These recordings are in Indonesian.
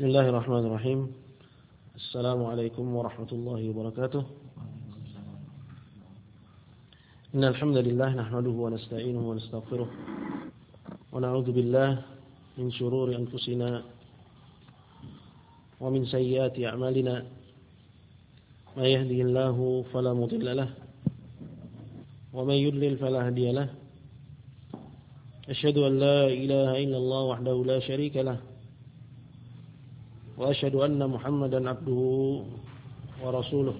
Bismillahirrahmanirrahim. Assalamualaikum warahmatullahi wabarakatuh. Innal hamdalillah nahmaduhu wa nasta'inuhu wa nastaghfiruh wa na'udzu billahi min shururi anfusina wa min sayyiati a'malina. May yahdihillahu fala mudilla lahu wa may yudlil fala hadiya lahu. Asyhadu an la ilaha illallah wahdahu la syarika lahu wa asyhadu anna Muhammadan abduhu wa rasuluh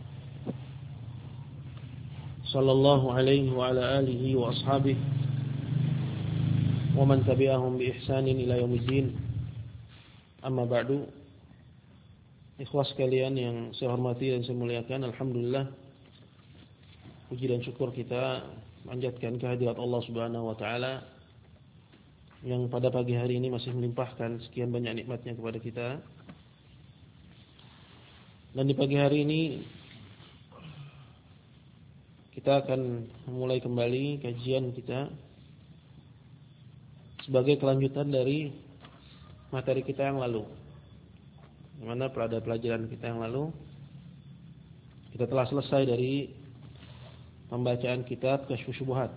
sallallahu alaihi wa ala alihi wa ashabihi wa man tabi'ahum bi ihsanin ila yaumiddin. Amma ba'du. Ikhwas sekalian yang saya hormati dan saya muliakan, alhamdulillah puji dan syukur kita panjatkan kehadirat Allah Subhanahu wa taala yang pada pagi hari ini masih melimpahkan sekian banyak nikmatnya kepada kita. Dan di pagi hari ini kita akan memulai kembali kajian kita sebagai kelanjutan dari materi kita yang lalu, di mana pada pelajaran kita yang lalu kita telah selesai dari pembacaan kitab Kasyfus Syubhat.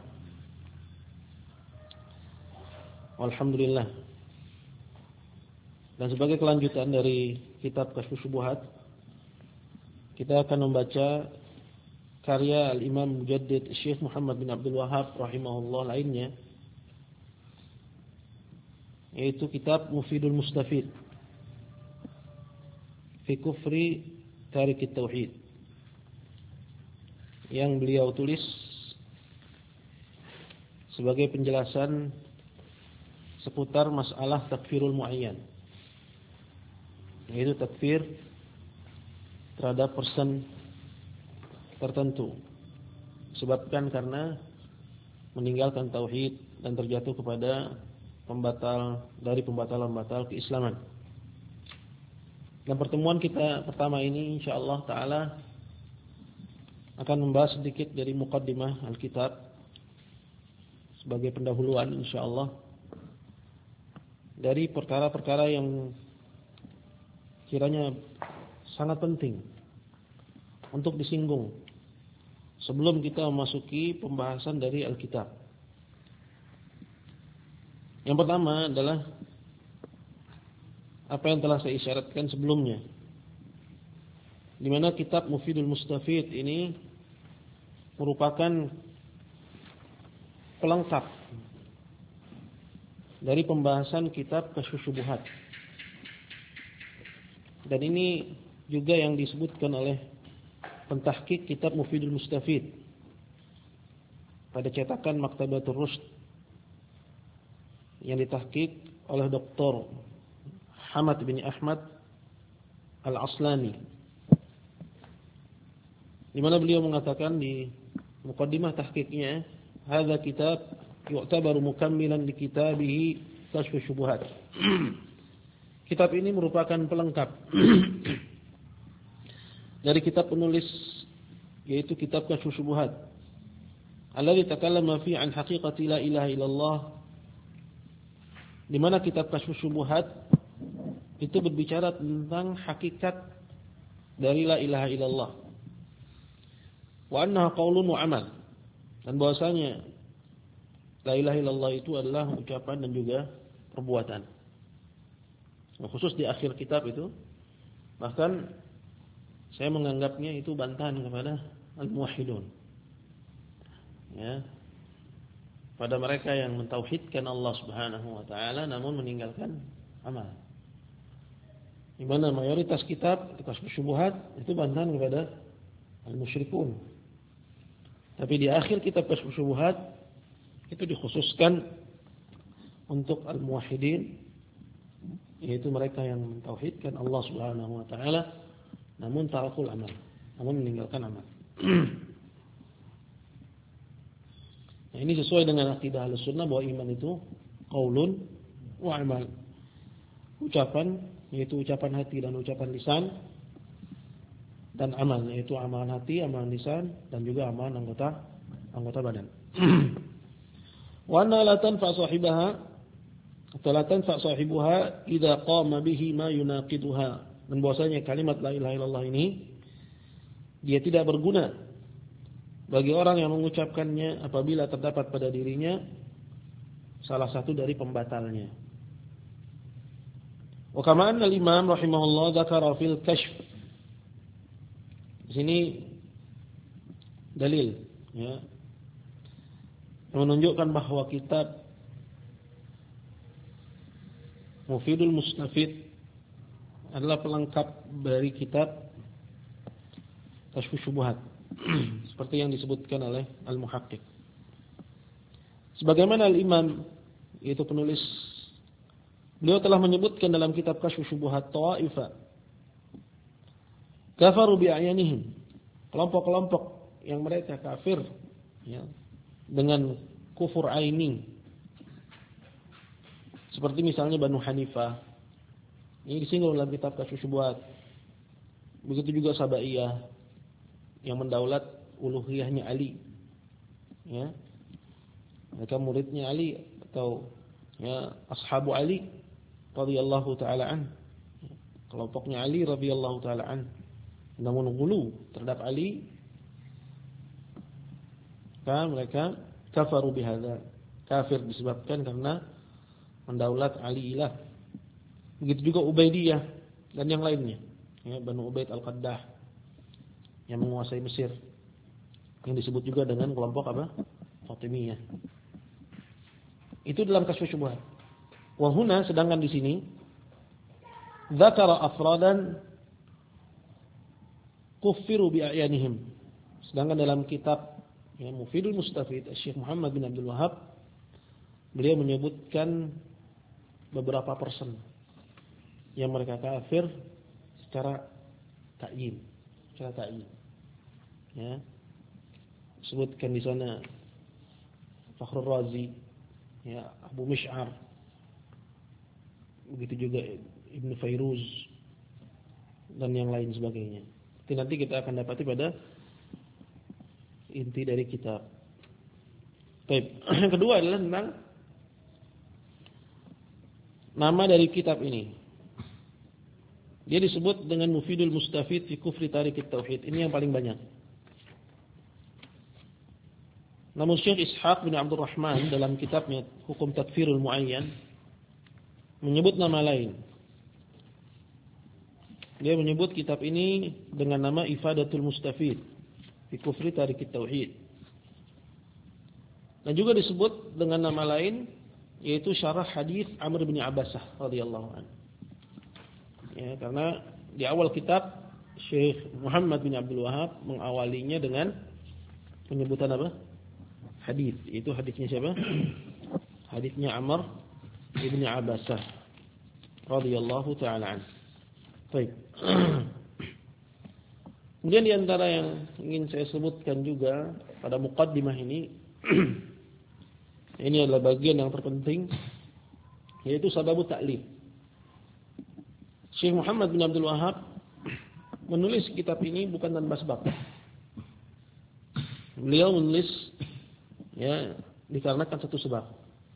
Alhamdulillah. Dan sebagai kelanjutan dari kitab Kasyfus Syubhat, kita akan membaca karya Al-Imam Mujaddid Syekh Muhammad bin Abdul Wahhab rahimahullah lainnya, yaitu kitab Mufidul Mustafid fi Kufri Tarikit Tauhid, yang beliau tulis sebagai penjelasan seputar masalah takfirul muayyan, yaitu takfir terhadap person tertentu disebabkan karena meninggalkan tauhid dan terjatuh kepada pembatal keislaman. Dan pertemuan kita pertama ini insyaallah taala akan membahas sedikit dari muqaddimah Alkitab sebagai pendahuluan insyaallah dari perkara-perkara yang kiranya sangat penting untuk disinggung sebelum kita memasuki pembahasan dari Alkitab. Yang pertama adalah apa yang telah saya isyaratkan sebelumnya, di mana kitab Mufidul Mustafid ini merupakan pelengkap dari pembahasan kitab Kasyfus Syubhat. Dan ini juga yang disebutkan oleh pentahqiq kitab Mufidul Mustafid pada cetakan Maktabatur Rusd yang ditahqiq oleh Dr. Hamad bin Ahmad Al-Aslani, di mana beliau mengatakan di muqaddimah tahqiqnya, hadza kitab yu'tabaru mukammilan li kitabihi Kasyfus Syubhat. Kitab ini merupakan pelengkap dari kitab penulis, yaitu kitab Kasyfus Syubhat, alladzi takallama fi an haqiqati la ilaha illallah, di mana kitab Kasyfus Syubhat itu berbicara tentang hakikat dari la ilaha illallah, wa annaha qaulun wa amal, dan bahwasanya la ilaha illallah itu adalah ucapan dan juga perbuatan. Nah, khusus di akhir kitab itu, bahkan saya menganggapnya itu bantahan kepada al-muwahhidun, ya, pada mereka yang mentauhidkan Allah Subhanahu wa taala namun meninggalkan amal. Di mana mayoritas kitab Kasyfus Syubhat itu bantahan kepada al-musyrikun. Tapi di akhir kitab Kasyfus Syubhat itu dikhususkan untuk al-muwahhidin, yaitu mereka yang mentauhidkan Allah Subhanahu wa taala namun tarakul amal, namun meninggalkan amal. Nah, ini sesuai dengan akidah Ahlussunnah bahwa iman itu qaulun wa amal. Ucapan, yaitu ucapan hati dan ucapan lisan, dan amal, yaitu amalan hati, amalan lisan, dan juga amalan anggota badan. Wa anna la tanfa sahibaha la tanfa sahibuha idza qama bihi ma yunaqiduha. Dan bahwasanya kalimat la ilaha illallah ini dia tidak berguna bagi orang yang mengucapkannya apabila terdapat pada dirinya salah satu dari pembatalnya. Wa kama anna al-imam rahimahullah dzakara fil kashf. Di sini dalil ya yang menunjukkan bahwa kitab Mufidul Mustafid adalah pelengkap dari kitab Kashfus Syubhat seperti yang disebutkan oleh Al-Muhaqqiq. Sebagaimana Al-Imam yaitu penulis, beliau telah menyebutkan dalam kitab Kashfus Syubhat ta'ifa kafaru bi'ayanihim, kelompok-kelompok yang mereka kafir ya, dengan kufur aini, seperti misalnya Banu Hanifah. Ini disinggung dalam kitab Kashfus Syubhat. Begitu juga Sabaiyah yang mendaulat uluhiyahnya Ali. Ya. Mereka muridnya Ali atau ya ashabu Ali radhiyallahu taala an. Kelompoknya Ali radhiyallahu taala an. Namun ghulu terhadap Ali, mereka kafaru bihadza. Kafir disebabkan karena mendaulat Ali ilah. Begitu juga Ubaidiyah dan yang lainnya. Ya, Banu Ubaid Al-Qaddah yang menguasai Mesir. Yang disebut juga dengan kelompok apa? Fatimiyah. Itu dalam Kashfus Syubhat. Wa huna, sedangkan di sini dzakara afradan kuffiru bi'ayanihim. Sedangkan dalam kitab ya, Mufidul Mustafid Syekh Muhammad bin Abdul Wahhab, beliau menyebutkan beberapa persen yang mereka kafir secara ta'yin, ya. Sebutkan di sana Fakhrul Razi, ya, Abu Mish'ar, begitu juga Ibn Fairuz dan yang lain sebagainya. Nanti kita akan dapati pada inti dari kitab. Baik. Yang kedua adalah tentang nama dari kitab ini. Dia disebut dengan Mufidul Mustafid fi Kufri Tarikit Tauhid. Ini yang paling banyak. Namun Syekh Ishaq bin Abdul Rahman dalam kitabnya Hukum Takfirul Muayyan menyebut nama lain. Dia menyebut kitab ini dengan nama Ifadatul Mustafid fi Kufri Tarikit Tauhid. Dan juga disebut dengan nama lain yaitu Syarah Hadis Amr bin Abbasah radhiyallahu anhu. Ya, karena di awal kitab Syekh Muhammad bin Abdul Wahhab mengawalinya dengan penyebutan apa? Hadis. Itu hadisnya siapa? Hadisnya Amr bin Abbasah radhiyallahu taala anhu. Baik. Kemudian di antara yang ingin saya sebutkan juga pada muqaddimah ini ini adalah bagian yang terpenting, yaitu sababu ta'lif. Syekh Muhammad bin Abdul Wahhab menulis kitab ini bukan tanpa sebab. Beliau menulis ya dikarenakan satu sebab.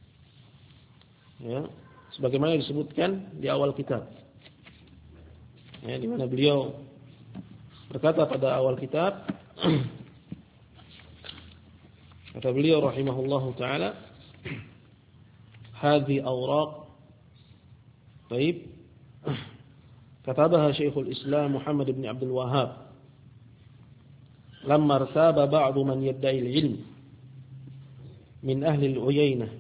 Ya, sebagaimana disebutkan di awal kitab. Ya, di mana beliau berkata pada awal kitab, kata beliau rahimahullahu taala, hadhi awraq baik katabaha Syekhul Islam Muhammad bin Abdul Wahhab lamma irtaba ba'du man yadda'i al-ilm min ahli al-Uyainah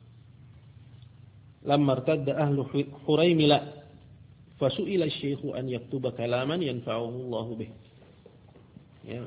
lamma irtadda ahlu Huraymila fasu'ila asy-syekhu an yaktuba kalaman yanfa'uhu Allah bih. Ya.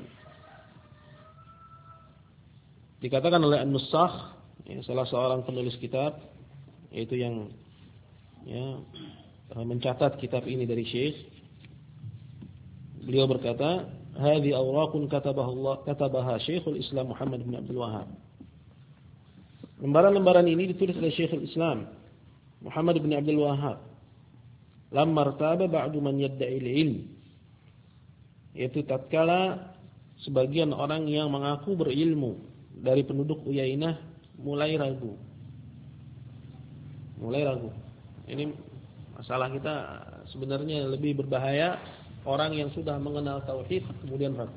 Dikatakan oleh An-Nusakh, ya, salah seorang penulis kitab, yaitu yang ya, mencatat kitab ini dari Syekh. Beliau berkata, "Hadhi awraqun katabaha Syekhul Islam Muhammad bin Abdul Wahhab." Lembaran-lembaran ini ditulis oleh Syekhul Islam Muhammad bin Abdul Wahhab. Lamma irtaba ba'du man yadda'i al-ilm. Yaitu tatkala sebagian orang yang mengaku berilmu dari penduduk Uyainah mulai ragu. mulai ragu. Ini masalah kita sebenarnya lebih berbahaya orang yang sudah mengenal tauhid kemudian ragu.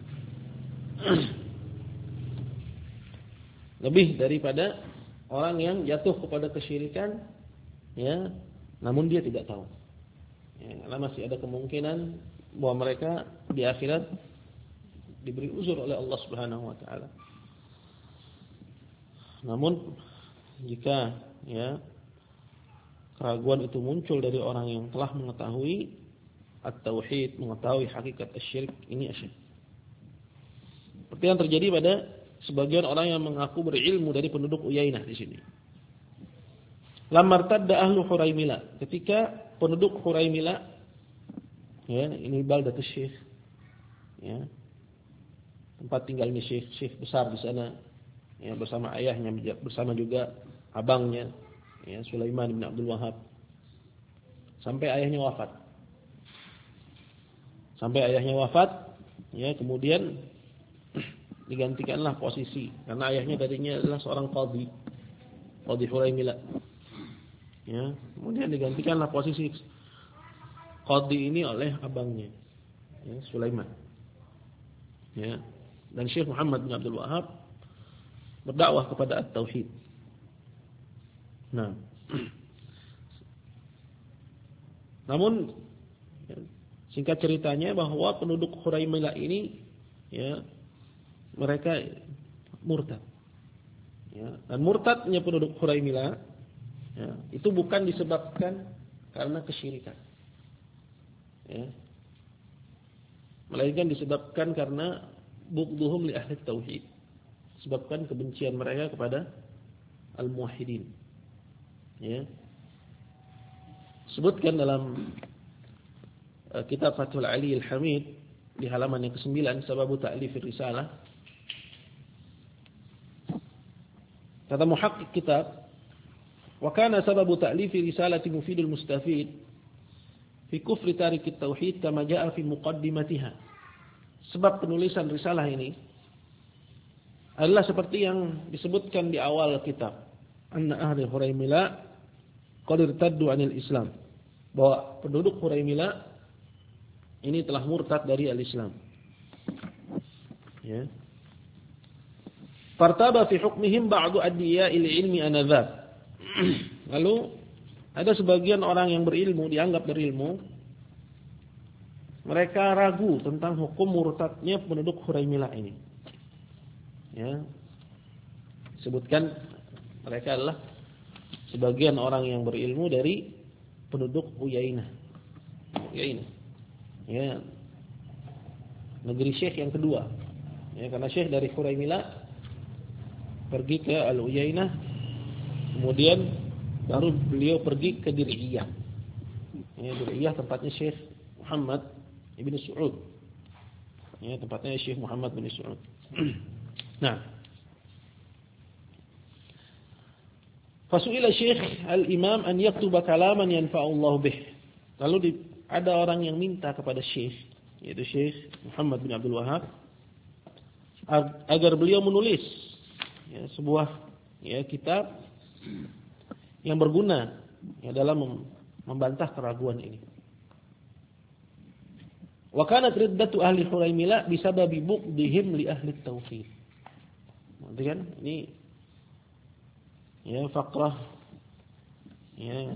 Lebih daripada orang yang jatuh kepada kesyirikan, ya, namun dia tidak tahu. Ya, karena masih ada kemungkinan bahwa mereka di akhirat diberi uzur oleh Allah Subhanahu wa taala. Namun jika ya keraguan itu muncul dari orang yang telah mengetahui at-tauhid, mengetahui hakikat asyirik, ini asyik. Seperti yang terjadi pada sebagian orang yang mengaku berilmu dari penduduk Uyainah di sini. Lamartadda ahlu Huraimila, ketika penduduk Huraimila, ya, ini baldatus syekh, ya, tempat tinggalnya syekh besar di sana, ya, bersama ayahnya, bersama juga abangnya, ya, Sulaiman bin Abdul Wahhab, sampai ayahnya wafat. Ya, kemudian digantikanlah posisi, karena ayahnya tadinya adalah seorang qadhi Huraimila. Ya, kemudian digantikanlah posisi qadhi ini oleh abangnya, ya, Sulaiman. Ya, dan Syekh Muhammad bin Abdul Wahhab berdakwah kepada at-tauhid. Nah, namun ya, singkat ceritanya bahwa penduduk Huraimila ini, ya, mereka murtad. Ya, dan murtadnya penduduk Huraimila, ya, itu bukan disebabkan karena kesyirikan, ya, melainkan disebabkan karena bughduhum li ahli tauhid, sebabkan kebencian mereka kepada al-muwahhidin. Ya, sebutkan dalam kitab Fathul Ali Al-Hamid di halaman yang ke-9, sababu ta'lifir risalah. Kata muhaqqiq kitab, wa kana sababu ta'lifi risalati Mufidul Mustafid fi kufri tarikit tauhid kama jaa fi muqaddimatiha. Sebab penulisan risalah ini adalah seperti yang disebutkan di awal kitab, anna ahli Huraimila qad irtaddu 'anil Islam, bahwa penduduk Huraimila ini telah murtad dari al-Islam. Ya. Fartaba fi hukmihim ba'du adiya'il ilmi anadzab. Lalu ada sebagian orang yang berilmu, dianggap berilmu, mereka ragu tentang hukum murtadnya penduduk Huraimila ini. Ya. Sebutkan mereka adalah sebagian orang yang berilmu dari penduduk Uyainah. Ya. Negeri Syekh yang kedua. Ya, karena Syekh dari Huraimila pergi ke Al-Uyainah, kemudian baru beliau pergi ke Dir'iyah. Ya, Dir'iyah tempatnya Syekh Muhammad ibn Saud. Ya, tempatnya Syekh Muhammad bin Saud. Nah, fasu'ila Syekh al-Imam an yaktuba kalaman yanfa'ullahu bih. Lalu ada orang yang minta kepada Syekh, yaitu Syekh Muhammad bin Abdul Wahhab, agar beliau menulis, ya, sebuah, ya, kitab yang berguna, ya, dalam membantah keraguan ini. Wa kanat riddatu ahli Huraimila bisababi buqdihim li ahli tauhid. Berarti kan ini, ya, fakrah, ya,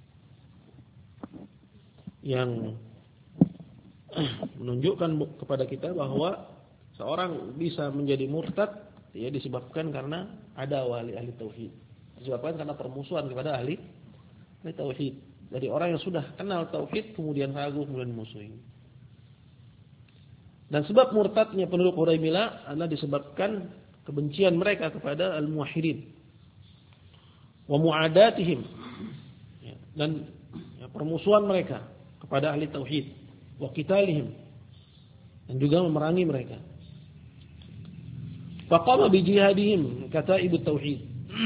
yang menunjukkan kepada kita bahwa seorang bisa menjadi murtad, ya, disebabkan karena ada wali ahli tauhid, disebabkan karena permusuhan kepada ahli tauhid. Dari orang yang sudah kenal tauhid kemudian ragu, kemudian musuhi. Dan sebab murtadnya penduduk Huraimila adalah disebabkan kebencian mereka kepada al-muwahhidin wa mu'adatihim, ya, dan, ya, permusuhan mereka kepada ahli tauhid, wa qitalihim, dan juga memerangi mereka. Faqama bi jihadihim kataibut tauhid.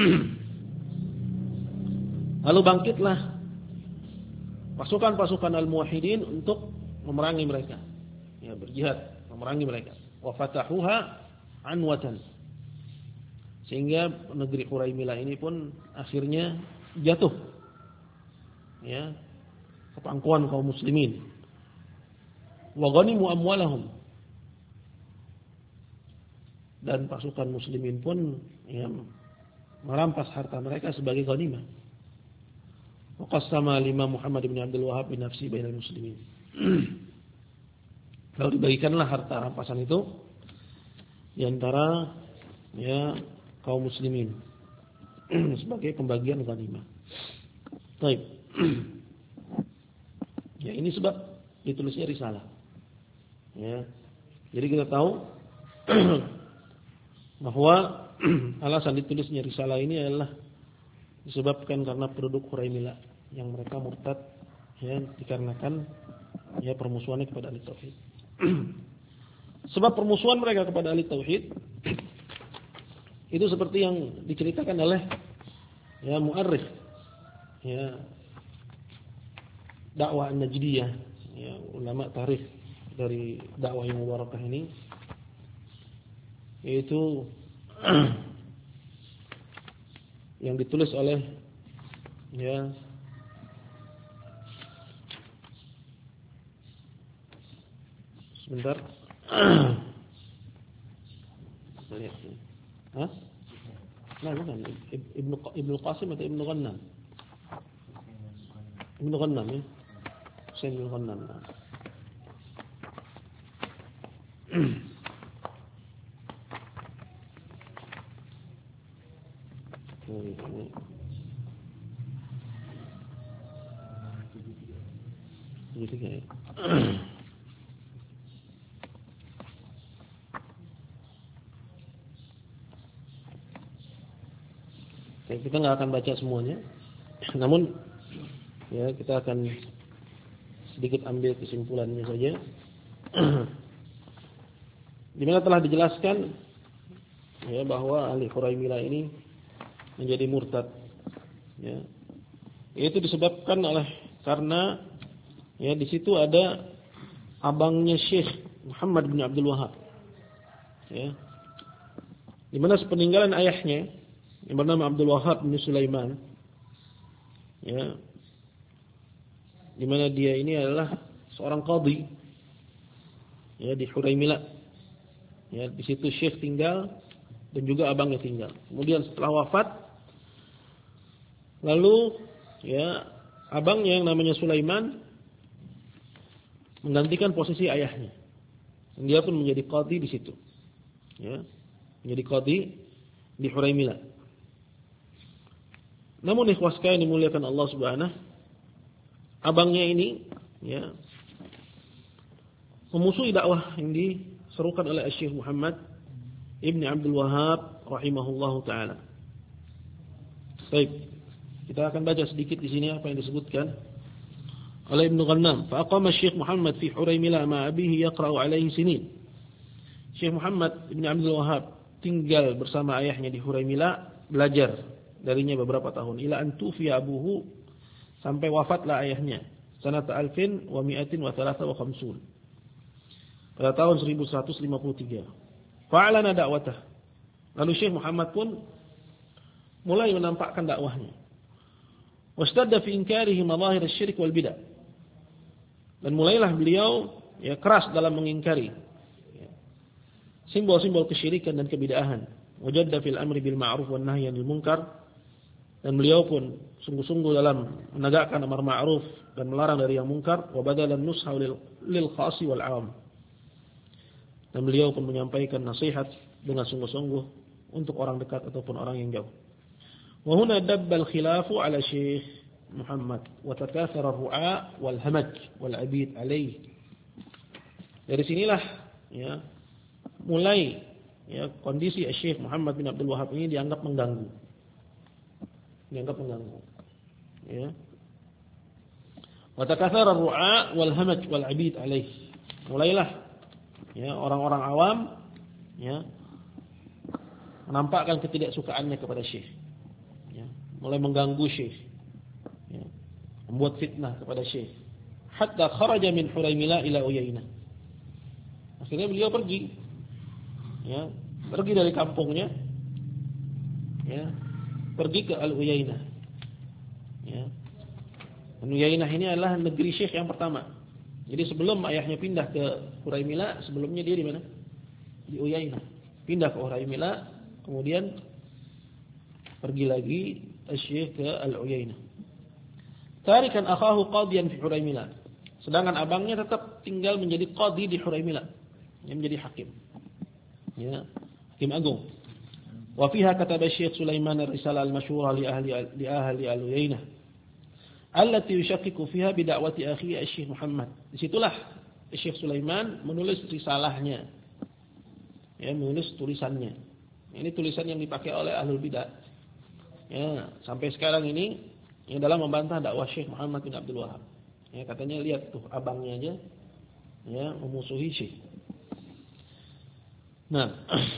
Lalu bangkitlah pasukan-pasukan al-muwahhidin untuk memerangi mereka, ya, berjihad memerangi mereka. Wa fatahuha anwatan, sehingga negeri Huraimila ini pun akhirnya jatuh ya ke pangkuan kaum muslimin. Wa ghanimu amwalahum, dan pasukan muslimin pun ya merampas harta mereka sebagai ghanimah. Wa qassama Imam Muhammad bin Abdul Wahhab bin nafsi bainal muslimin. Lalu dibagikanlah harta rampasan itu di antara ya kaum muslimin sebagai pembagian ghanimah. Baik. Ya, ini sebab ditulisnya risalah. Ya. Jadi kita tahu bahwa alasan ditulisnya risalah ini adalah disebabkan karena penduduk Huraimila yang mereka murtad ya dikarenakan ya permusuhannya kepada ahli tauhid. Sebab permusuhan mereka kepada ahli tauhid itu seperti yang diceritakan oleh ya mu'arrikh ya dakwah An-Najdiyah ya ulama tarikh dari dakwah yang mubarakah ini, yaitu yang ditulis oleh ya sebentar lihat sini. Hah? Nah, bukan Ibnu Qasim atau Ibnu Ghannam? Ibnu Ghannam ya. Saya Ibnu Ghannam. Nah. Ini. Kita nggak akan baca semuanya, namun ya kita akan sedikit ambil kesimpulannya saja. Di mana telah dijelaskan ya bahwa ahli Huraimilah ini menjadi murtad, ya. Itu disebabkan karena ya di situ ada abangnya Syekh Muhammad bin Abdul Wahhab, ya. Di mana sepeninggalan ayahnya yang bernama Abdul Wahhab bin Sulaiman, ya, di mana dia ini adalah seorang qadhi, ya, di Huraimilah, ya, di situ Syekh tinggal dan juga abangnya tinggal. Kemudian setelah wafat, lalu ya abangnya yang namanya Sulaiman menggantikan posisi ayahnya. Dan dia pun menjadi qadhi di situ, ya, menjadi qadhi di Huraimilah. Namun ikhwah sekalian dimuliakan Allah Subhanahu, abangnya ini ya memusuhi dakwah yang diserukan oleh Syekh Muhammad Ibn Abdul Wahhab rahimahullahu taala. Baik, kita akan baca sedikit di sini apa yang disebutkan oleh Ibnu Ghannam. Fa aqama Syekh Muhammad fi Huraimilah ma abihi yaqra'u alaihi sinin. Syekh Muhammad Ibn Abdul Wahhab tinggal bersama ayahnya di Huraimilah, belajar darinya beberapa tahun, ila an tufiya abuhu, sampai wafatlah ayahnya sanata 1153 pada tahun 1153. Fa'alana da'watah, lalu Syekh Muhammad pun mulai menampakkan dakwahnya. Wastadda fi inkarihi madahir asy-syirk wal bid'ah, dan mulailah beliau ya keras dalam mengingkari ya, simbol-simbol kesyirikan dan kebid'ahan. Wajadda fil amri bil ma'ruf wan nahyi 'anil munkar, dan beliau pun sungguh-sungguh dalam menegakkan amar ma'ruf dan melarang dari yang mungkar. Wa badalan nusha lil khasi wal 'am, dan beliau pun menyampaikan nasihat dengan sungguh-sungguh untuk orang dekat ataupun orang yang jauh. Wa huna dabbal khilafu ala Syekh Muhammad wa takathara ar-ru'a wal hamaj wal 'abid alayh. Dari sinilah ya mulai ya kondisi Syekh Muhammad bin Abdul Wahhab ini dianggap mengganggu. Ya. Wa takathara ar-ru'a wal hamaj wal 'abid alayh. Mulailah ya orang-orang awam ya menampakkan ketidaksukaannya kepada Syekh. Ya, mulai mengganggu Syekh. Ya, membuat fitnah kepada Syekh. Hatta kharaja min Huraimilah ila Uyainah. Akhirnya beliau pergi. Ya, pergi dari kampungnya. Ya, pergi ke Al-Uyainah. Ya. Dan Uyainah ini adalah negeri syekh yang pertama. Jadi sebelum ayahnya pindah ke Huraymila, sebelumnya dia di mana? Di Uyainah. Pindah ke Huraymila, kemudian pergi lagi Syekh ke Al-Uyainah. Tarikan akhahu qadiyan fi Huraymila. Sedangkan abangnya tetap tinggal menjadi qadi di Huraymila. Yang menjadi hakim. Ya, hakim agung. Wa fiha kataba Syekh Sulaiman ar-risalah al-masyhurah li ahli Al-Uyainah. Allati yushakkiku fiha bi da'wati akhi Syekh Muhammad. Disitulah Syekh Sulaiman menulis risalahnya. Ya, menulis tulisannya. Ini tulisan yang dipakai oleh ahlul bidah. Ya, sampai sekarang ini yang dalam membantah dakwah Syekh Muhammad bin Abdul Wahab. Ya, katanya lihat tuh abangnya aja ya memusuhi Syekh. Nah,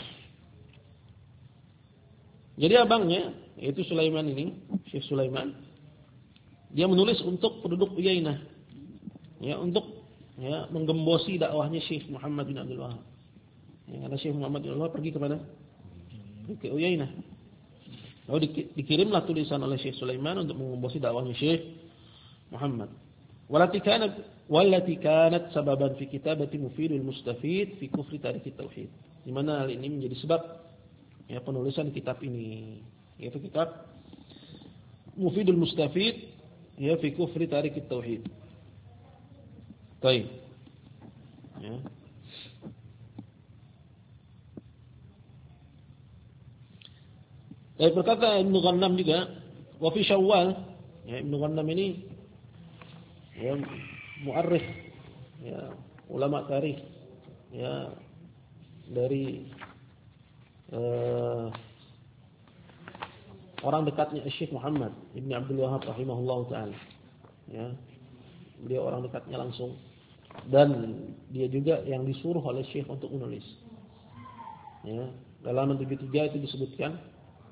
jadi abangnya yaitu Sulaiman ini, Syekh Sulaiman, dia menulis untuk penduduk Uyainah. Ya, untuk ya menggembosi dakwahnya Syekh Muhammad bin Abdul Wahab. Ya, karena Syekh Muhammad bin Abdul Wahab pergi kemana? Ke Uyainah. Lalu dikirimlah tulisan oleh Syekh Sulaiman untuk menggembosi dakwahnya Syekh Muhammad. Wallati kanat sababan fi kitabati Mufidul Mustafid fi kufri tarik tauhid. Di mana hal ini menjadi sebab ya penulisan kitab ini, yaitu kitab Mufidul Mustafid ya fi kufri tarik tauhid. Baik. Ya. Dan berkata Ibnu Ghannam juga, wa fi Syawal, ya Ibnu Ghannam ini ya muarrikh, ya ulama tarikh, ya dari orang dekatnya Syekh Muhammad Ibn Abdul Wahab rahimahullahu taala. Ya. Beliau orang dekatnya langsung dan dia juga yang disuruh oleh Syekh untuk menulis. Ya, dalam 73 itu disebutkan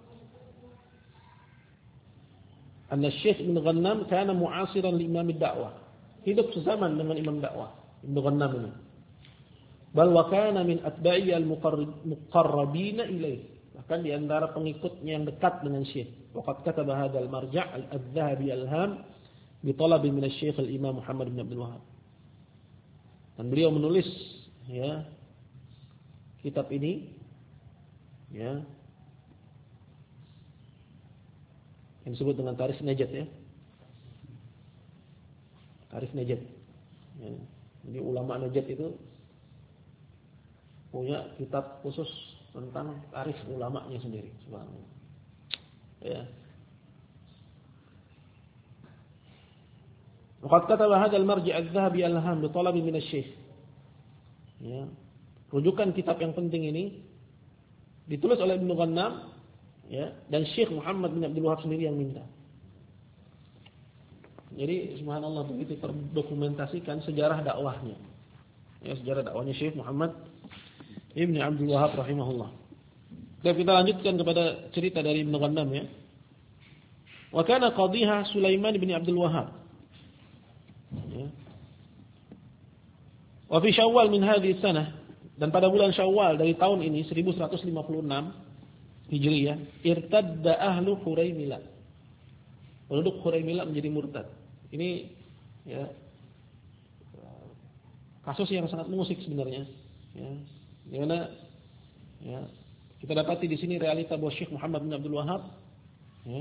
anna Syekh Ibn Ghannam kana mu'asiran li imam ad-da'wah. Hidup sezaman dengan imam dakwah Ibn Ghannam ini. Bal wa kana min atba'i al-muqarrabin ilaih. Bahkan di antara pengikutnya yang dekat dengan Syekh. Waqad kataba hadzal marja' al-Adz-Dzahabi al-Ham bi talab min asy-Syekh al-Imam Muhammad bin Abdul Wahhab. Dan beliau menulis ya kitab ini ya yang disebut dengan Tarikh Najd ya. Tarikh Najd. Ya. Jadi ulama Najd itu punya kitab khusus tentang tarikh ulamanya sendiri, subhanallah. Ya. Waqad kataba hadzal marji' adz-Dzahabi al-Ham bi talab min asy-Syekh. Ya. Rujukan kitab yang penting ini ditulis oleh Ibnu Ghannam ya, dan Syekh Muhammad bin Abdul Wahab sendiri yang minta. Jadi subhanallah begitu terdokumentasikan sejarah dakwahnya. Ya, sejarah dakwahnya Syekh Muhammad Ibn Abdul Wahab rahimahullah. Dan kita lanjutkan kepada cerita dari Ibnu Ghannam ya. Wa kana qadhiha Sulaiman bin Abdul Wahab. Ya. Wa fi Syawal min hadhihi sanah, dan pada bulan Syawal dari tahun ini 1156 Hijriyah, irtadda ahlu Huraymila. Penduduk Huraymila menjadi murtad. Ini ya kasus yang sangat mengusik sebenarnya. Ya, di mana ya kita dapati di sini realita bahwa Syekh Muhammad bin Abdul Wahab ya,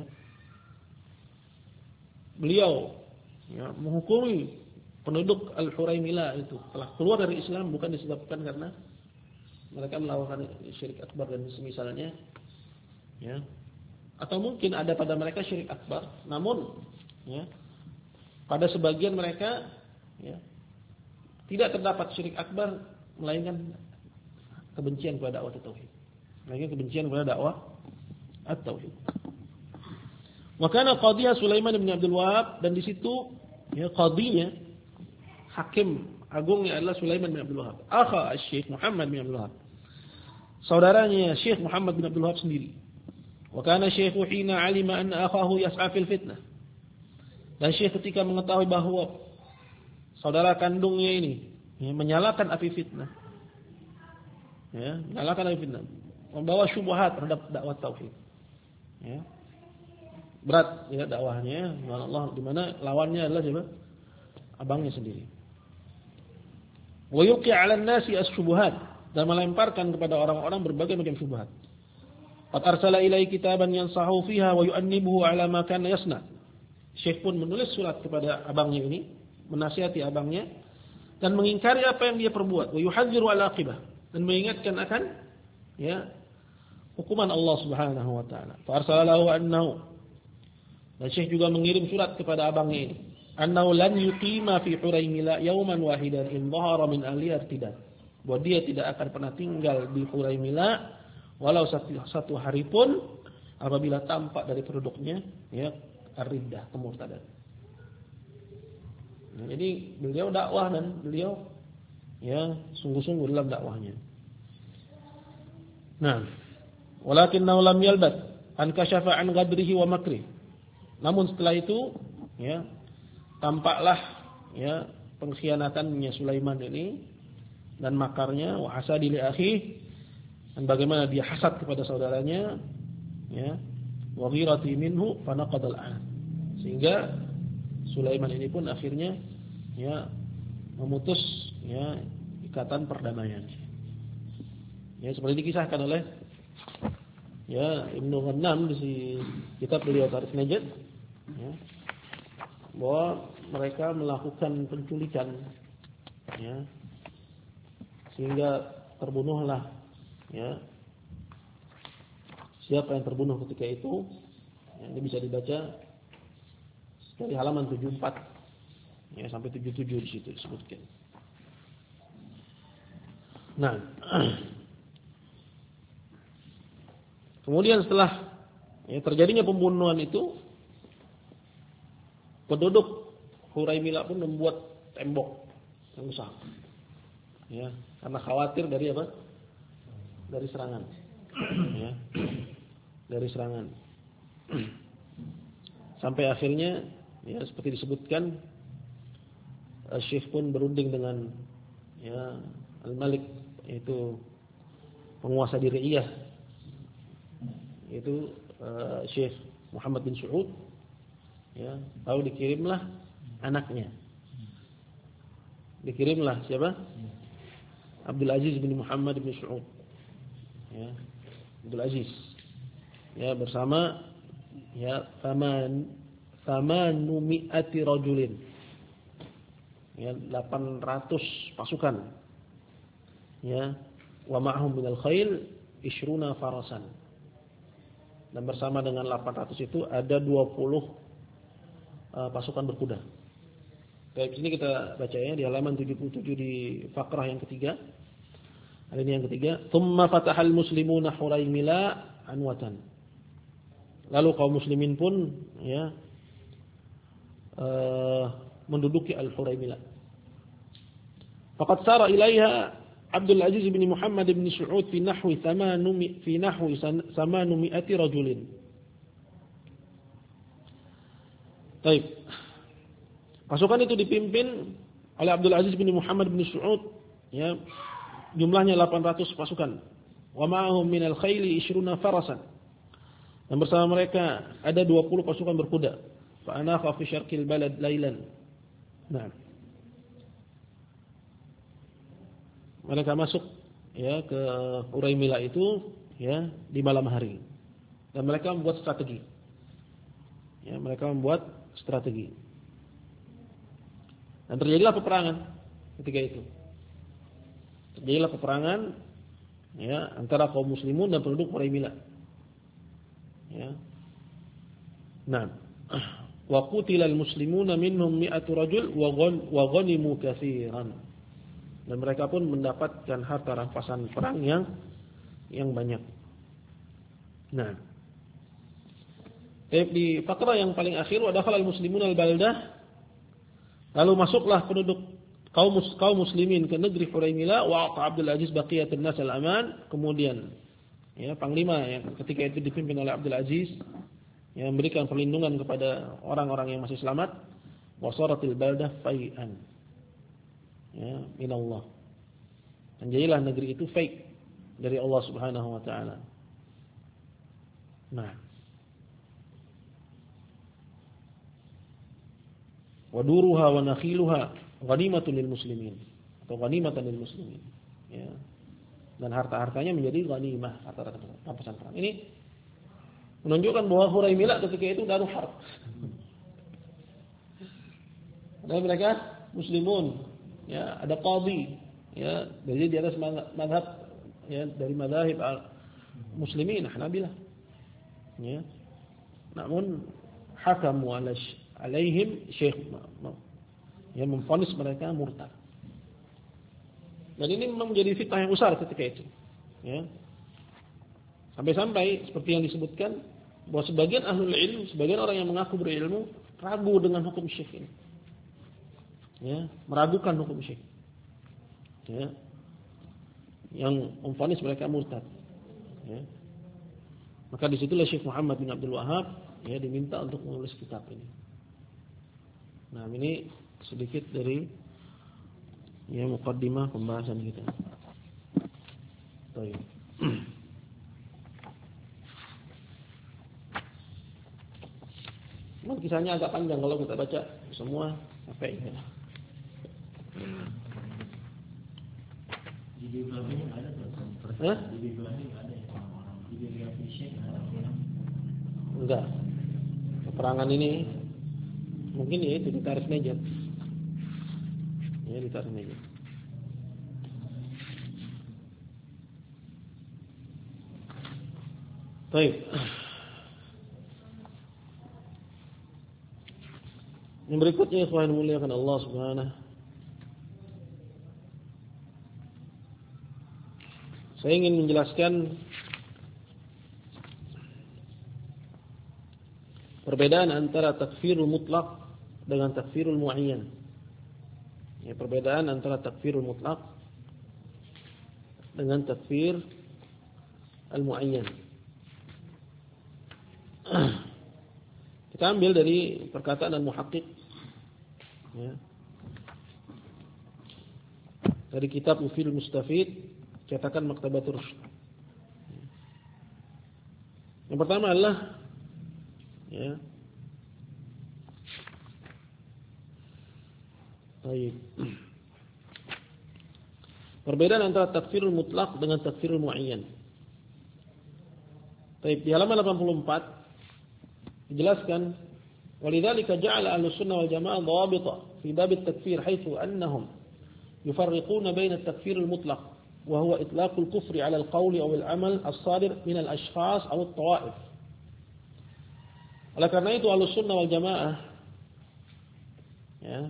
beliau ya menghukumi penduduk Al-Huraymila itu telah keluar dari Islam bukan disebabkan karena mereka melakukan syirik akbar dan semisalnya. Ya. Atau mungkin ada pada mereka syirik akbar, namun ya, pada sebagian mereka ya, tidak terdapat syirik akbar melainkan kebencian kepada dakwah tauhid. Melainkan kebencian kepada dakwah at-tauhid. Wa kana qadhiya Sulaiman bin Abdul Wahab, dan di situ ya qadhinya hakim agungnya adalah Sulaiman bin Abdul Wahab, akha Syekh Muhammad bin Abdul Wahab. Saudaranya Syekh Muhammad bin Abdul Wahab sendiri. Wa kana Syekhu hina alima anna akhahu yas'a fil fitnah. Dan Syekh ketika mengetahui bahwa saudara kandungnya ini ya, menyalakan api fitnah. Ya, menyalakan api fitnah, membawa syubhat terhadap dakwah tauhid. Ya. berat ya dakwahnya, subhanallah, di mana lawannya adalah siapa? Abangnya sendiri. Wa yuqi 'alan nasi as-syubuhat, dan melemparkan kepada orang-orang berbagai macam syubhat. Qad arsala ilai kitaban yansahu fiha wa yu'annibuhu 'ala ma kana yasna. Syekh pun menulis surat kepada abangnya ini, menasihati abangnya dan mengingkari apa yang dia perbuat, wa yuhadziru 'al-aqibah, dan mengingatkan akan ya hukuman Allah Subhanahu wa taala. Fa arsala lahu annahu, dan Syekh juga mengirim surat kepada abangnya ini, annahu lan yuqima fi Huraymila yawman wahidan in dhahara min ahli irtidad. Bahwa dia tidak akan pernah tinggal di Huraymila walau satu hari pun apabila tampak dari penduduknya ya ar-riddah, kemurtadan. Nah, jadi beliau dakwah dan beliau ya sungguh-sungguh dalam dakwahnya. Nah, walakinnahu lam yalbat an kashafa an ghadrihi wa makri. Namun setelah itu ya tampaklah ya pengkhianatannya Sulaiman ini dan makarnya, wa hasadi li akhi, dan bagaimana dia hasad kepada saudaranya ya, wa ghirati minhu fa naqadal ahd, sehingga Sulaiman ini pun akhirnya ya memutus ya ikatan perdamaian. Ya seperti dikisahkan oleh ya Ibnu Ghannam di kitab beliau Tarikh Najd ya, bahwa mereka melakukan penculikan ya sehingga terbunuhlah ya siapa yang terbunuh ketika itu. Ini bisa dibaca dari halaman 74 ya sampai 77 di situ disebutkan. Nah, kemudian setelah ya, terjadinya pembunuhan itu, penduduk Huraymila pun membuat tembok yang besar. Ya, karena khawatir dari apa? Dari serangan. Ya. Dari serangan. Sampai akhirnya ya seperti disebutkan Syekh pun berunding dengan ya Al-Malik, yaitu penguasa di Riyah, yaitu Syekh Muhammad bin Saud ya, lalu dikirimlah anaknya. Dikirimlah siapa? Abdul Aziz bin Muhammad bin Saud. Ya, Abdul Aziz. Ya, bersama ya 800 rajulin. Ya, 800 pasukan. Ya, wa ma'hum minal khail 20 farasan. Dan bersama dengan 800 itu ada 20 pasukan berkuda. Baik, sini kita baca ya di halaman 77 di fakrah yang ketiga. Alinea yang ketiga, "Tsumma fatahal muslimuna Huraymila anwatan." Lalu kaum muslimin pun ya menduduki Al-Huraymila. Faqad sara ilaiha Abdul Aziz bin Muhammad bin Saud fi nahwi 800 rajulin. Baik. Pasukan itu dipimpin oleh Abdul Aziz bin Muhammad bin Saud ya, jumlahnya 800 pasukan. Wa ma'ahum minal khayli 20 farasan. Dan bersama mereka ada 20 pasukan berkuda. Fa anaqa fi syarqil balad lailan. Nah. Mereka masuk ya ke Huraymila itu ya di malam hari. Dan mereka membuat strategi. Ya, mereka membuat strategi. Dan terjadilah peperangan ketika itu. Terjadilah peperangan ya antara kaum muslimun dan penduduk Huraymila. Ya. Nah, wa qutilal muslimuna minhum 100 rajul wa ghanimu katsiran. Dan mereka pun mendapatkan harta rampasan perang yang banyak. Nah, di fakrah yang paling akhir, wa dakhala al-muslimuna al-baldah, lalu masuklah penduduk kaum muslimin ke negeri Huraymila, wa Abdul Aziz baqiyatun nas al-aman. Kemudian ya panglima yang ketika itu dipimpin oleh Abdul Aziz yang memberikan perlindungan kepada orang-orang yang masih selamat, wa saratil baldah fai'an ya minallah. Dan jadilah negeri itu fai' dari Allah Subhanahu wa taala. Nah, wa duruha wa nakhiluha ghanimatun lil muslimin atau ghanimatan lil muslimin. Ya. Dan harta-hartanya menjadi ghanimah, harta rampasan perang. Ini menunjukkan bahwa Huraimila ketika itu daru harb. Dan mereka muslimun, ya, ada qadhi, ya, dari di atas mazhab, ya, dari mazhab muslimin Hanabilah. Ya. Namun hakamu alaihim syekh, yang memvonis mereka murtad. Dan ini memang menjadi fitnah yang besar ketika itu. Ya. Sampai-sampai seperti yang disebutkan bahwa sebagian ahlul ilm, sebagian orang yang mengaku berilmu ragu dengan hukum syekh ini. Ya, meragukan hukum syekh. Ya. Yang memvonis mereka murtad. Ya. Maka disitulah Syekh Muhammad bin Abdul Wahhab, ya, diminta untuk menulis kitab ini. Nah, ini sedikit dari, ya, muqaddimah pembahasan kita. Baik. Memang kisahnya agak panjang kalau kita baca semua sampai ini. Di biografinya nggak ada tuh. Hah? Di biografi nggak ada ya. Di biografi Syekh nggak ada. Enggak. Peperangan ini mungkin ya itu ditarik meja. Ya, ditarik meja. Baik. Yang berikutnya ikhwan muliakan Allah Subhanahu. Saya ingin menjelaskan perbedaan antara takfirul mutlaq dengan takfirul muayyan. Ya, perbedaan antara takfirul mutlaq dengan takfir al-muayyan. Kita ambil dari perkataan al-muhaqqiq, ya, dari kitab Ufil Mustafid, cetakan Maktabatur Rusyd. Yang pertama adalah, ya, baik, perbedaan antara takfirul mutlaq dengan takfirul muayyan. Baik, di halaman 84 dijelaskan, walidzalika ja'ala ahlussunnah wal jamaah dhawabita fi bab at-takfir haitsu annahum yufarriquna baina at-takfir al-mutlaq wa huwa itlaqul kufri 'ala al-qawli aw al-'amal as-sadir min al-ashkhas aw at-tawa'if. Oleh karena itu ahlussunnah wal jamaah, ya,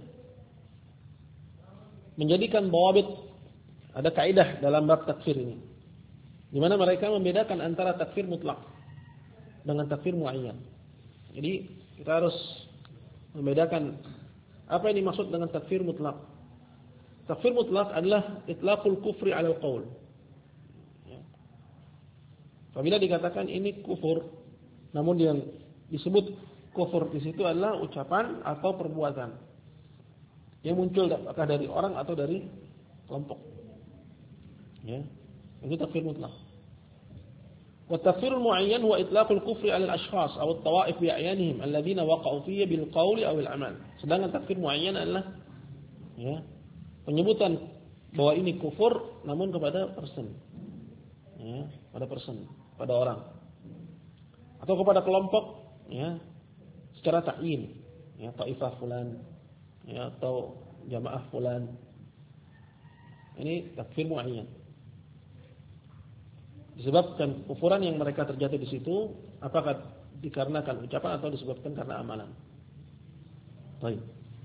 menjadikan dhawabit, ada kaidah dalam bab takfir ini, di mana mereka membedakan antara takfir mutlak dengan takfir muayyan. Jadi kita harus membedakan apa yang dimaksud dengan takfir mutlak. Takfir mutlak adalah itlaqul kufri 'ala al-qaul. Ya. Apabila dikatakan ini kufur, namun yang disebut kufur di situ adalah ucapan atau perbuatan yang muncul apakah dari orang atau dari kelompok. Ya. Itu takfir mutlak. Wa takfirul muayyan huwa itlaqul kufri 'ala al-ashkhas aw at-tawa'if bi'ayanihim alladhina waqa'u fihi bil qawli aw al-'amal. Sedangkan takfir muayyan adalah, ya, penyebutan bahwa ini kufur namun kepada person. Ya, pada person, pada orang. Atau kepada kelompok, ya, secara ta'yin, ya, taifah fulan, ya, atau jamaah fulan. Ini takfir muayyan. Disebabkan kufuran yang mereka terjatuh di situ, apakah dikarenakan ucapan atau disebabkan karena amalan. Baik.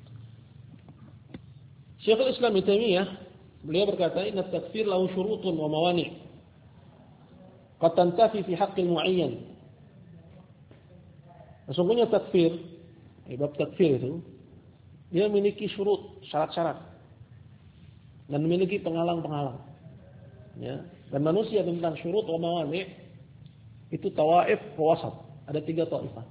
Syekhul Islam Ibnu Taimiyah, beliau berkata, inna takfir lahu syurutun wa mawani' qad tantafi fi haqqil muayyan. Sesungguhnya takfir, bab takfir itu, dia memiliki syurut, syarat-syarat, dan memiliki penghalang-penghalang. Ya. Dan manusia tentang syurut wa mawani' itu tawaif wasat. Ada 3 taifah.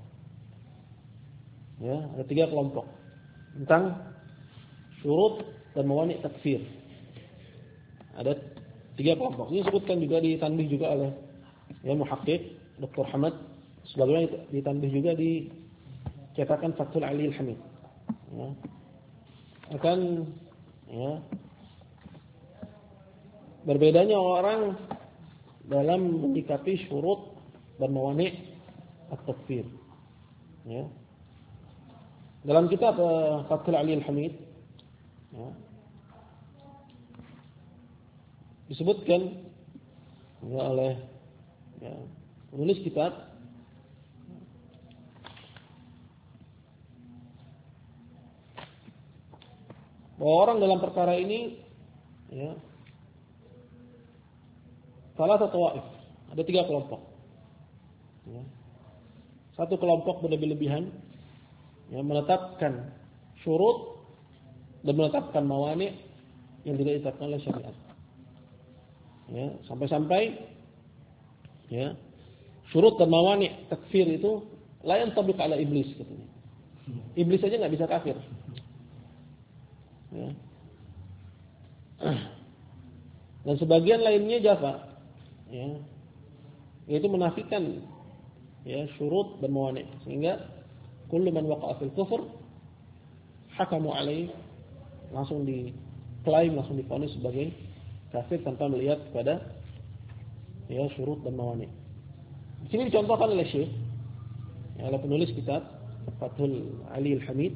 Ya, ada 3 kelompok tentang syurut dan mawani' takfir. Ada 3 kelompok. Ini disebutkan juga, ditandih juga oleh, ya, muhaqqiq Dr. Hamad, sebagaimana ditandih juga di cetakan Fathul Ali Al-Hamid. Ya. akan ya berbedanya orang dalam menyikapi syurut dan mawani' at-takfir. Ya. Dalam kitab Fathul Ali Al-Hamid ya, disebutkan ya, oleh ya, penulis kitab bahwa orang dalam perkara ini ya, salah satu tawaif, ada 3 kelompok. Ya. Satu kelompok berlebih-lebihan yang menetapkan syurut dan menetapkan mawani yang tidak ditetapkan oleh syariat. Ya, sampai-sampai ya, syurut dan mawani takfir itu la yantabiq ala iblis katanya. Iblis saja enggak bisa kafir. Ya. Dan sebagian lainnya jafa. Ya. Yaitu menafikan ya syurut dan mawani, sehingga kullu man waqa'a fil kufr hakamu alaihi, langsung diklaim, langsung divonis sebagai kafir tanpa melihat kepada ya syurut dan mawani. Di sini dicontohkan oleh Syekh ya, oleh penulis kitab Fathul Ali Al-Hamid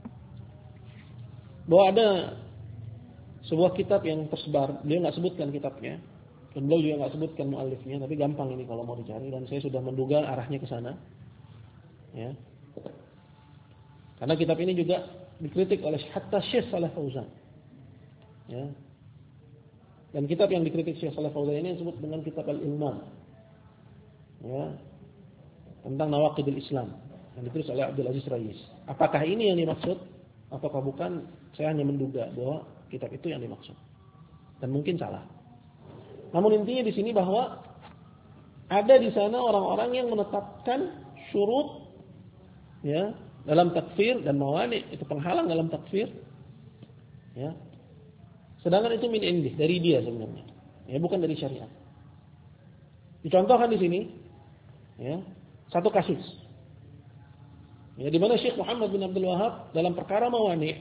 bahwa ada sebuah kitab yang tersebar, beliau enggak sebutkan kitabnya. Dan beliau juga enggak sebutkan muallifnya, tapi gampang ini kalau mau dicari, dan saya sudah menduga arahnya ke sana. Ya. Karena kitab ini juga dikritik oleh hatta Syekh Shalih Fauzan. Ya. Dan kitab yang dikritik Syekh Shalih Fauzan ini disebut dengan kitab Al-Ilmam. Ya. Tentang Nawaqidul Islam yang ditulis oleh Abdul Aziz Rais. Apakah ini yang dimaksud? Apakah bukan? Saya hanya menduga bahwa kitab itu yang dimaksud. Dan mungkin salah. Namun intinya di sini bahwa ada di sana orang-orang yang menetapkan syurut ya dalam takfir dan mawani, itu penghalang dalam takfir. Ya. Sedangkan itu min indih, dari dia sebenarnya. Ya, bukan dari syariat. Dicontohkan di sini ya, satu kasus. Ya, di mana Syekh Muhammad bin Abdul Wahhab dalam perkara mawani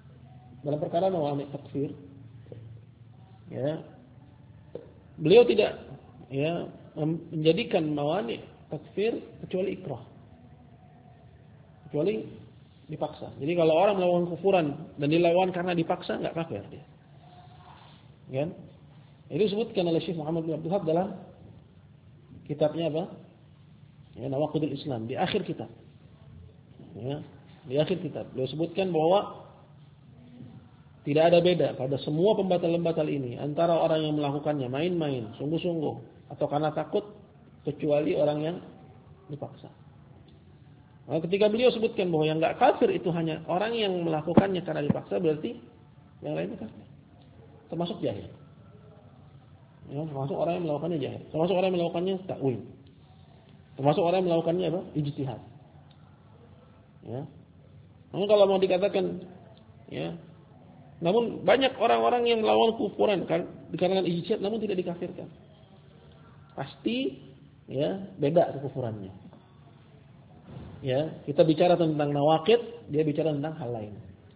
takfir ya, beliau tidak ya menjadikan mawani takfir kecuali ikrah. Kecuali dipaksa. Jadi kalau orang melakukan kufuran dan dilawan karena dipaksa, enggak kafir dia. Kan? Itu disebutkan oleh Syekh Muhammad bin Abdul Wahhab dalam kitabnya apa? Ya, Nawaqidul Islam, di akhir kitab. Ya, di akhir kitab beliau sebutkan bahwa tidak ada beda pada semua pembatal-pembatal ini antara orang yang melakukannya main-main, sungguh-sungguh, atau karena takut, kecuali orang yang dipaksa. Nah, ketika beliau sebutkan bahwa yang enggak kafir itu hanya orang yang melakukannya karena dipaksa, berarti yang lainnya kafir. Termasuk jahil. Ya, termasuk orang yang melakukannya jahil. Termasuk orang yang melakukannya takwil. Termasuk orang yang melakukannya apa? Ijtihad. Ya. Namun kalau mau dikatakan ya, namun banyak orang-orang yang melawan kufuran dikarenakan ijtihad namun tidak dikafirkan. Pasti ya beda kekufurannya. Ya, kita bicara tentang nawaqid, dia bicara tentang hal lain.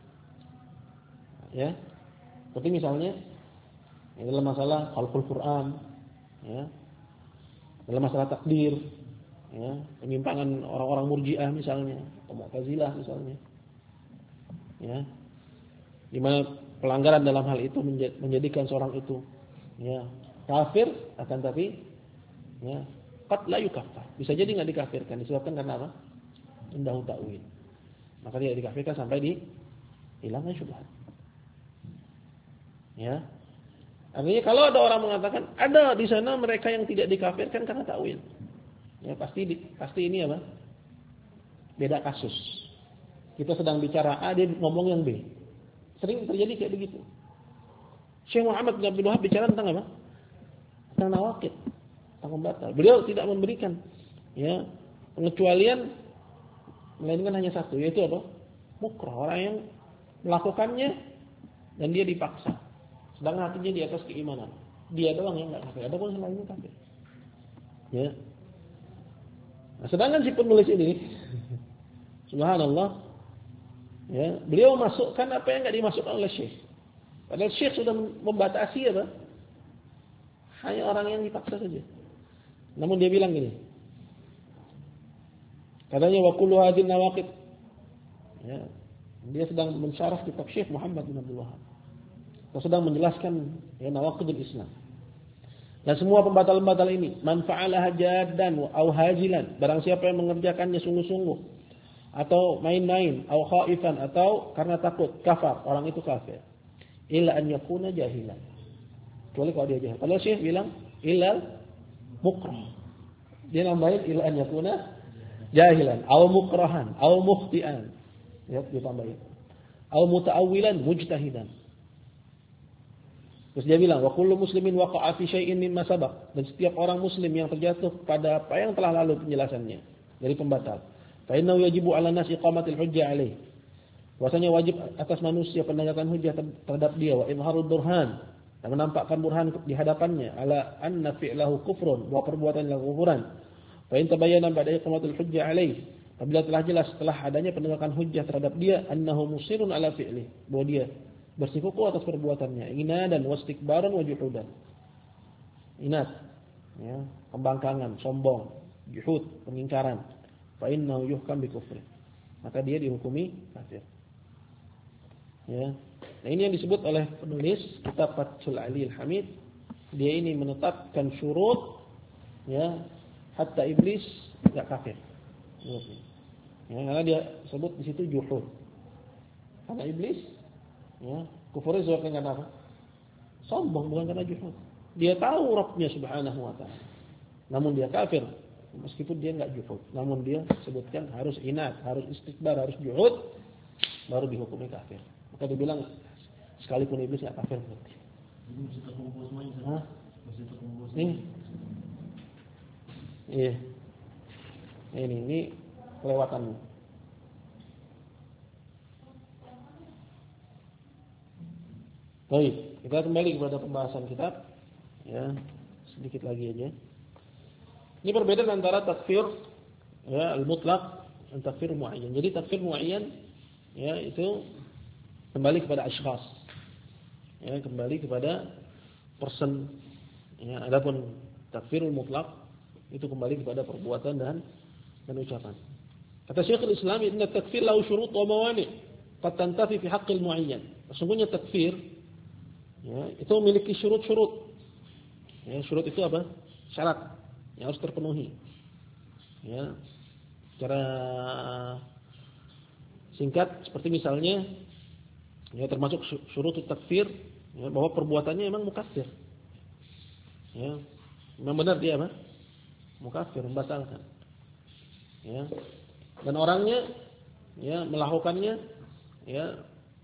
Ya. Seperti misalnya dalam masalah khalqul Quran, ya. Dalam masalah takdir, ya, penyimpangan orang-orang Murji'ah misalnya, atau Mu'tazilah misalnya. Ya. Di mana pelanggaran dalam hal itu menjadikan seorang itu ya kafir, akan tapi ya qad la yukaffar. Bisa jadi enggak dikafirkan disebabkan karena apa? Indahu ta'wil. Maka dia dikafirkan sampai dihilangkan syubhat. Ya. Artinya kalau ada orang mengatakan ada di sana mereka yang tidak dikafirkan karena ta'wil. Ya pasti ini apa? Beda kasus. Kita sedang bicara A, dia ngomong yang B. Sering terjadi kayak begitu. Syekh Muhammad bin Abdul Wahhab bicara tentang apa? Tentang nawaqid, tentang pembatal. Beliau tidak memberikan ya pengecualian, melainkan hanya satu, yaitu apa? Mukrah, orang yang melakukannya dan dia dipaksa. Sedangkan hatinya di atas keimanan. Dia doang yang enggak kafir, ada pun yang lainnya kafir. Ya. Nah, sedangkan si penulis ini subhanallah Ya, beliau masukkan apa yang enggak dimasukkan oleh Syekh. Padahal Syekh sudah membatasi apa? Hanya orang yang dipaksa saja. Namun dia bilang gini. Katanya wa kullu hadhihi nawaqid. Ya, dia sedang mensyarah kitab Syekh Muhammad bin Abdul Wahhab. Dia sedang menjelaskan ya nawaqidul Islam. Dan semua pembatal-pembatal ini, man fa'alaha jaddan aw hazilan, barang siapa yang mengerjakannya sungguh-sungguh atau main-main, aw khaifan atau karena takut, kafar, orang itu kafir. Illa an yakuna jahilan. Kecuali kalau dia jahil. Kalau Syekh bilang illal mukrah. Dia nambahin illa an yakuna jahilan, aw mukrahan, aw mukhtian. Ya, ditambahin. Aw muta'awwilan mujtahidan. Terus dia bilang wa kullu muslimin waqa'a fi syai'in mimma sabaq, dan setiap orang muslim yang terjatuh pada apa yang telah lalu penjelasannya dari pembatal. Fa innahu yajibu 'ala nas iqamatil hujjah 'alaih. Bahwasanya wajib atas manusia penegakan hujjah terhadap dia wa izharud burhan, dan menampakkan burhan di hadapannya ala anna fi'lahu kufrun, bahwa perbuatannya kufuran. Fa in tabayyana ba'da iqamatil hujjah 'alaih, apabila telah jelas setelah adanya penegakan hujjah terhadap dia annahu musirun ala fi'li, bahwa dia bersikuku atas perbuatannya, inadan wastikbaran wa juhudan. Inat, ya, pembangkangan, sombong, juhud, pengingkaran. Fa innahu yuhkam bi kufri. Maka dia dihukumi kafir. Ya. Nah, ini yang disebut oleh penulis kitab Fathul Aliyil Hamid. Dia ini menetapkan syurut, ya, hatta iblis enggak kafir. Ya, karena dia sebut di situ juhud. Karena iblis, ya, kufurnya disebabkan karena apa? Sombong, bukan karena juhud. Dia tahu Rabbnya Subhanahu wa ta'ala, namun dia kafir meskipun dia enggak juhud. Namun dia sebutkan harus inat, harus istikbar, harus juhud, baru dihukumi kafir. Maka dibilang sekalipun iblis enggak kafir berarti. Hah? Ini. Iya. Ini kelewatan. Baik, kita kembali kepada pembahasan kitab. Ya, sedikit lagi aja. Ini perbedaan antara takfir, ya, al-mutlaq dan takfir muayyan. Jadi takfir muayyan, ya, itu kembali kepada asykhas. Ya, kembali kepada person. Ya, adapun takfirul mutlaq itu kembali kepada perbuatan dan ucapan. Kata Syekhul Islam, inna takfir lahu syurut wa mawani' qad tantafi fi haqqil muayyan. Sesungguhnya takfir, ya, itu memiliki syurut-syurut. Ya, syurut itu apa? Syarat yang harus terpenuhi. Ya, secara singkat seperti misalnya, ya, termasuk syurut takfir, ya, bahwa perbuatannya memang mukafir. Ya, memang benar dia apa? Mukafir, membatalkan. Ya, dan orangnya, ya, melakukannya, ya,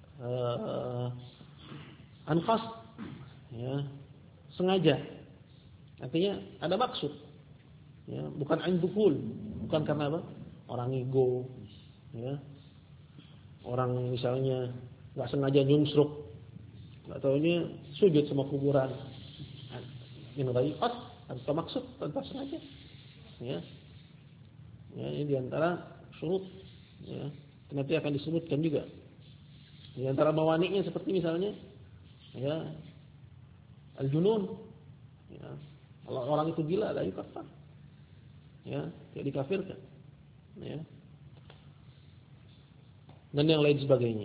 anqas, ya, sengaja. Artinya ada maksud. Ya, bukan indukul, bukan karena apa? Orang ego, ya. Orang misalnya enggak sengaja nyungsruk, enggak taunya sujud sama kuburan. Ini dari tanpa maksud, tanpa sengaja. Ya. Ya, ini di antara syurut, ya. Nanti akan disebutkan juga. Di antara mawani'nya seperti misalnya, ya, al-junun, ya, kalau orang itu gila la yukafar, ya, tidak dikafirkan, ya, dan yang lain sebagainya.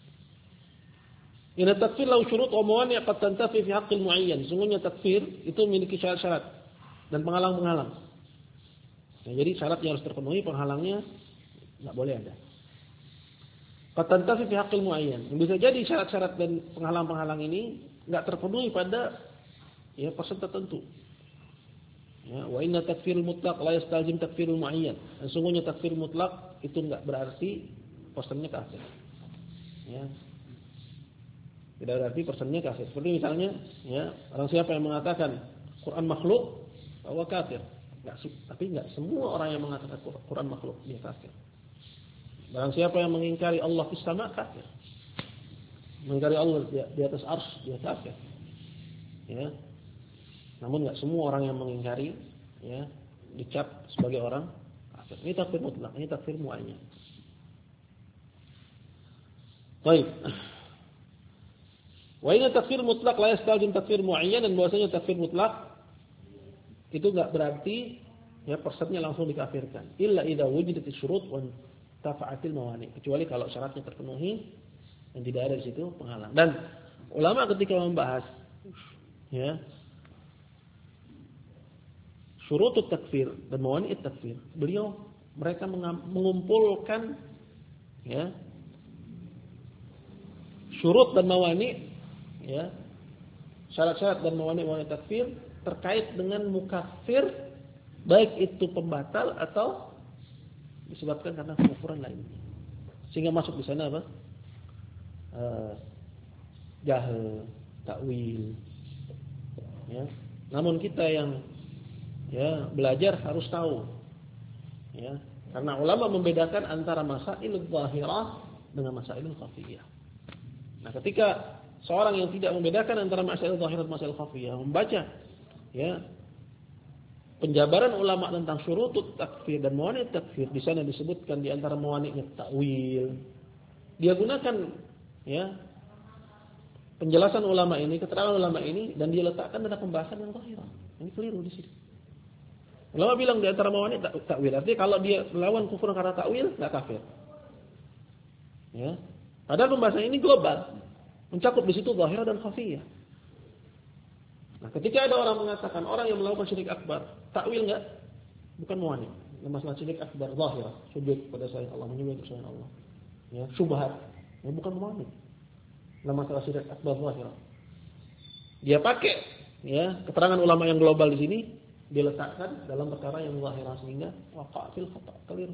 Inna takfir lahu syurut wa mawani' qad tantafi fi haqqil muayyan. Sesungguhnya takfir itu memiliki syarat-syarat dan penghalang-penghalang. Ya, jadi syarat yang harus terpenuhi, penghalangnya enggak boleh ada. Qad tantafi fi haqqil muayyan. Bisa jadi syarat-syarat dan penghalang-penghalang ini enggak terpenuhi pada, ya, person tertentu. Ya, wa inna takfirul mutlaq la yastalzim takfirul muayyan. Sesungguhnya takfir mutlak itu enggak berarti personnya kafir. Ya. Tidak berarti personnya kafir. Seperti misalnya, ya, orang siapa yang mengatakan Quran makhluk, bahwa kafir. Tapi enggak semua orang yang mengatakan Quran makhluk dia kafir. Barang siapa yang mengingkari Allah fis sama, kafir. Mengingkari Allah di atas arsy, dia kafir. Ya. Namun enggak semua orang yang mengingkari, ya, dicap sebagai orang kafir. Ini takfir mutlak, ini takfir muayyan. Baik. Wa inna takfir mutlak la yastalzim takfir muayyan, dan bahwasanya takfir mutlak itu enggak berarti ya personnya langsung dikafirkan. Illa idza wujidat syurut wa tafa'atil mawani. Kecuali kalau syaratnya terpenuhi dan tidak ada di situ penghalang. Dan ulama ketika membahas ya syurutut takfir dan mawani'it takfir, mereka mengumpulkan ya syurut dan mawani, ya syarat-syarat dan mawani takfir terkait dengan mukafir, baik itu pembatal atau disebabkan karena kekufuran lain. Sehingga masuk di sana apa? Jahil, takwil. Ya. Namun kita yang ya belajar harus tahu. Ya, karena ulama membedakan antara masailul zahirah dengan masailul khafiyah. Nah, ketika seorang yang tidak membedakan antara masail zahir dan masail khafiyah membaca ya penjabaran ulama tentang syurutut takfir dan mawani' takfir, di sana disebutkan di antara mawani'nya takwil. Dia gunakan ya penjelasan ulama ini, keterangan ulama ini, dan dia letakkan dalam pembahasan yang zahirah. Ini keliru di sini. Ulama bilang di antara mawani' takwil, artinya kalau dia melawan kufur karena takwil enggak kafir. Ya. Padahal pembahasan ini global, mencakup di situ zahirah dan khafiyah. Nah, ketika ada orang mengatakan orang yang melakukan syirik akbar, takwil enggak? Bukan mawani'. Masalah syirik akbar zahirah, sujud pada selain Allah, menyembah selain Allah. Ya, syubhat. Ya, bukan mawani'. Nah, masalah syirik akbar zahirah. Dia pakai ya keterangan ulama yang global di sini, diletakkan dalam perkara yang zahirah sehingga waqa' fil khata', keliru.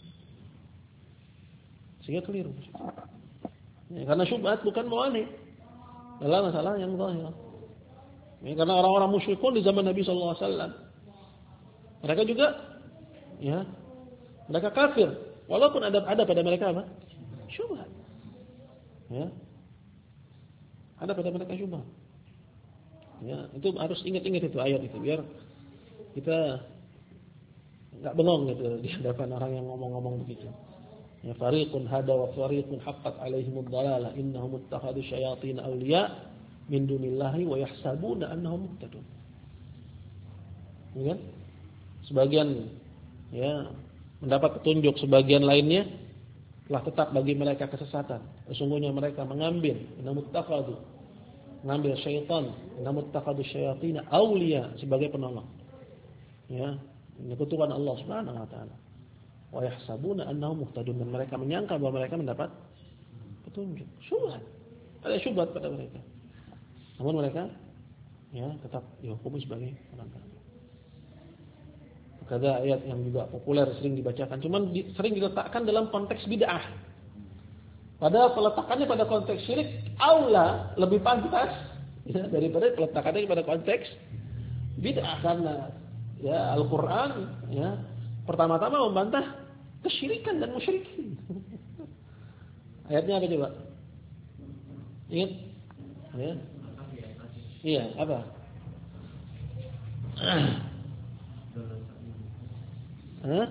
Sehingga keliru. Ya, karena syubhat bukan mawani' dalam masalah yang zahirah. Ya, karena orang-orang musyrikun di zaman Nabi sallallahu alaihi wasallam mereka juga ya mereka kafir walaupun ada pada mereka apa? Syubhat. Ya. Ada pada mereka syubhat. Ya, itu harus ingat-ingat itu ayat itu biar kita enggak bengong gitu di hadapan orang yang ngomong-ngomong begitu. Ya, fariqun hada wa fariqun haqqat alaihimud dhalalah innahum ittakhadhu syayatin awliya min dunillahi wa yahsabuna annahum muhtadun. Ya. Sebagian ya mendapat petunjuk, sebagian lainnya telah tetap bagi mereka kesesatan. Sesungguhnya mereka mengambil syaitan, namuttakhadhu syayatin awliya sebagai penolong. Ya, menyekutukan Allah Subhanahu wa taala. Wa yahsabuna annahum muhtadun, dan mereka menyangka bahwa mereka mendapat petunjuk. Syubhat. Ada syubhat pada mereka. Namun mereka ya tetap dihukumi sebagai orang kafir. Ada ayat yang juga populer sering dibacakan, cuman sering diletakkan dalam konteks bid'ah. Padahal peletakannya pada konteks syirik aula lebih pantas ya, daripada peletakannya pada konteks bid'ah, karena ya Al-Qur'an ya pertama-tama membantah kesyirikan dan musyrikin. Ayatnya apa coba? Ingat? Ya. Iya, apa? Hah?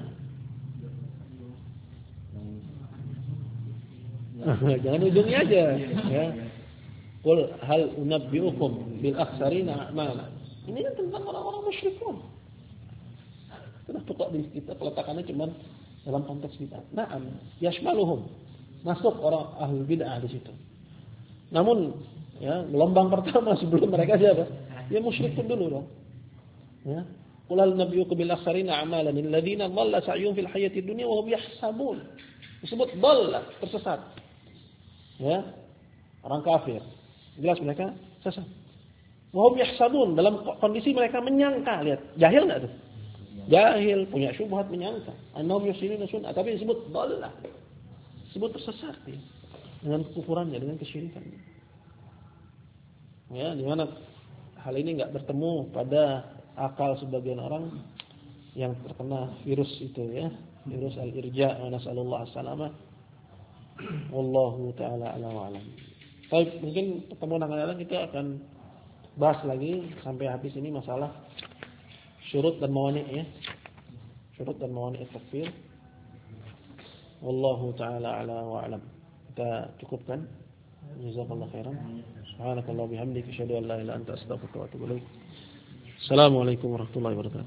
Jangan ujungnya aja ya. Qul hal unabbiukum bil akhsarina a'mala. Ini kan tentang orang-orang musyrikun. Kenapa kok di kita peletakannya cuma dalam konteks bid'ah? Na'am, yashmaluhum. Masuk orang ahli bid'ah di situ. Namun, ya, gelombang pertama sebelum mereka siapa? Ya musyrikun dulu dong. Ya. Qul hal nabiyukum bil akhsarina a'malan alladziina dhalla sa'yuhum fil hayatid dunya wa hum yahsabun. Disebut dhalla, tersesat. Ya. Orang kafir. Jelas mereka sesat. Wa hum yahsabun, dalam kondisi mereka menyangka, lihat. Jahil enggak tuh? Jahil, punya syubhat, menyangka annahum yusiluna sunnah, tapi disebut dhalah. Disebut tersesat ya. Dengan kekufurannya, dengan kesyirikannya. Ya, di mana hal ini enggak bertemu pada akal sebagian orang yang terkena virus itu ya, virus al-irja, wa nasallallahu as-salamah. Wallahu taala a'lam wa a'lam. Baik, mungkin pertemuan akan datang kita akan bahas lagi sampai habis ini masalah syurut dan mawani' ya. Syurut dan mawani' takfir. Wallahu taala a'lam wa a'lam. kita cukupkan. Jazakallahu khairan. Subhanakallah bihamdika asyhadu an la ilaha illa anta astaghfiruka wa atubu ilaik. Assalamualaikum warahmatullahi wabarakatuh.